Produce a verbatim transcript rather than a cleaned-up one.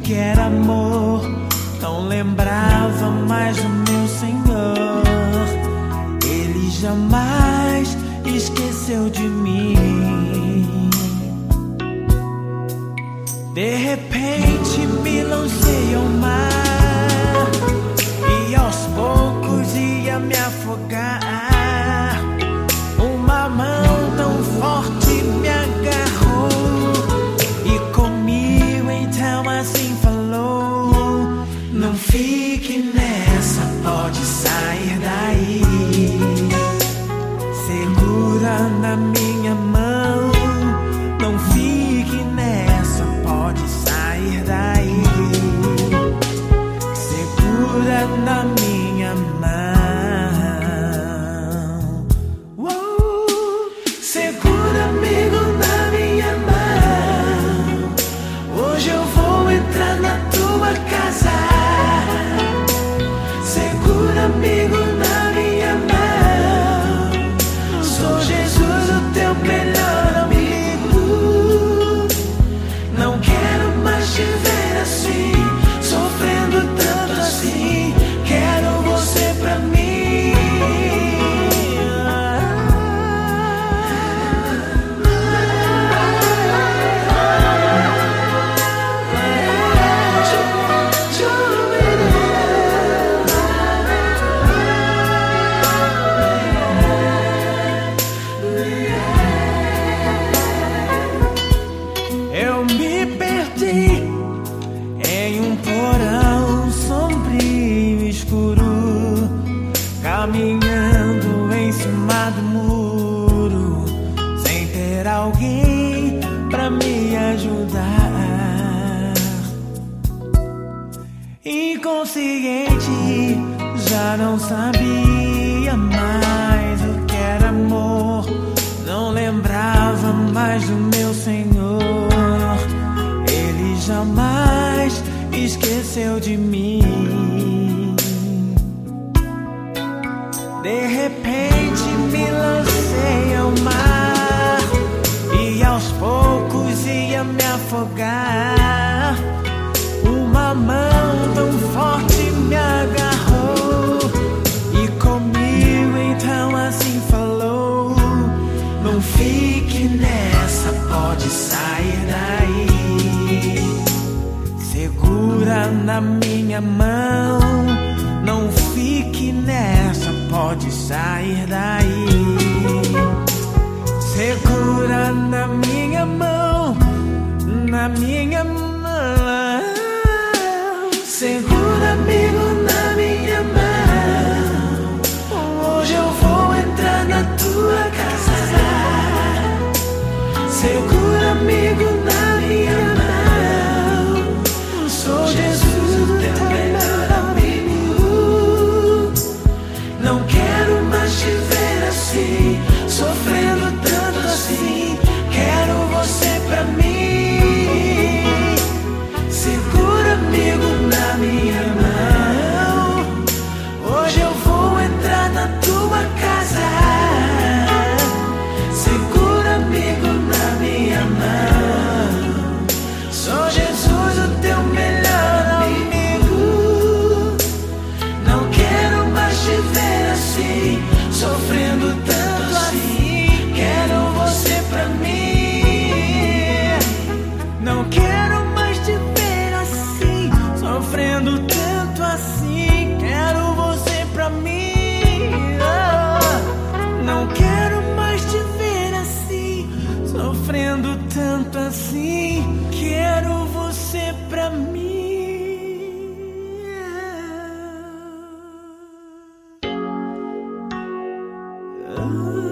que era amor, não lembrava mais do meu Senhor. Ele jamais esqueceu de mim. De repente me lancei ao mar e aos poucos ia me afogar. Uma mão tão forte me agarrou e comigo então assim falou: não fique nessa, pode sair daí. Segura na minha mão, não fique nessa, pode sair daí. Segura na minha mão. Uou. Segura, amigo, na minha mão. Hoje eu vou entrar na tua casa. Segura, amigo, na minha mão. Sou Jesus, o teu melhor amigo. Não quero mais te ver assim, sofrendo tanto assim. Quero você pra mim. Eu me perdi em um porão sombrio e escuro, caminhando em cima do muro, sem ter alguém pra me ajudar. Inconsciente, já não sabia mais o que era amor, não lembrava mais do meu Senhor. Ele jamais esqueceu de mim. De repente me lancei ao mar e aos poucos ia me afogar. Uma mão tão forte me agarrou e comigo então assim falou: não fique nessa, pode sair daí. Segura na minha mão, não fique nessa, pode sair daí. Segura na minha mão, na minha mão. Segura, amigo, na minha mão. Hoje eu vou entrar na tua casa. Segura, amigo, na minha mão. Sou Jesus, o teu melhor amigo. Não quero mais te ver assim, sofrendo tanto assim. Quero você pra mim. Segura, amigo, na minha mão. Hoje eu vou entrar na tua casa. Segura, amigo, na minha mão. Sou Jesus, o teu melhor amigo. Não quero mais te ver assim, sofrendo tanto assim. Quero você pra mim. Não quero mais te ver assim, sofrendo tanto assim. Quero você pra mim. Oh, não quero mais te ver assim, sofrendo tanto assim. Quero você pra mim. Oh.